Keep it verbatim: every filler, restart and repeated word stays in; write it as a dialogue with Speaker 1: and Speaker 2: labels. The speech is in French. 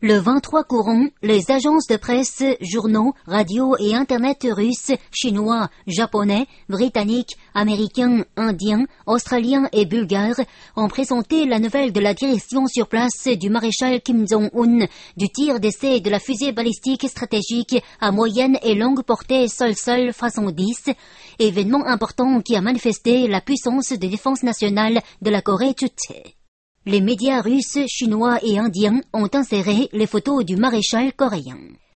Speaker 1: Le vingt-trois courant, les agences de presse, journaux, radios et Internet russes, chinois, japonais, britanniques, américains, indiens, australiens et bulgares ont présenté la nouvelle de la direction sur place du maréchal Kim Jong-un du tir d'essai de la fusée balistique stratégique à moyenne et longue portée sol-sol façon dix, événement important qui a manifesté la puissance de défense nationale de la Corée du Sud. Les médias russes, chinois et indiens ont inséré les photos du maréchal coréen.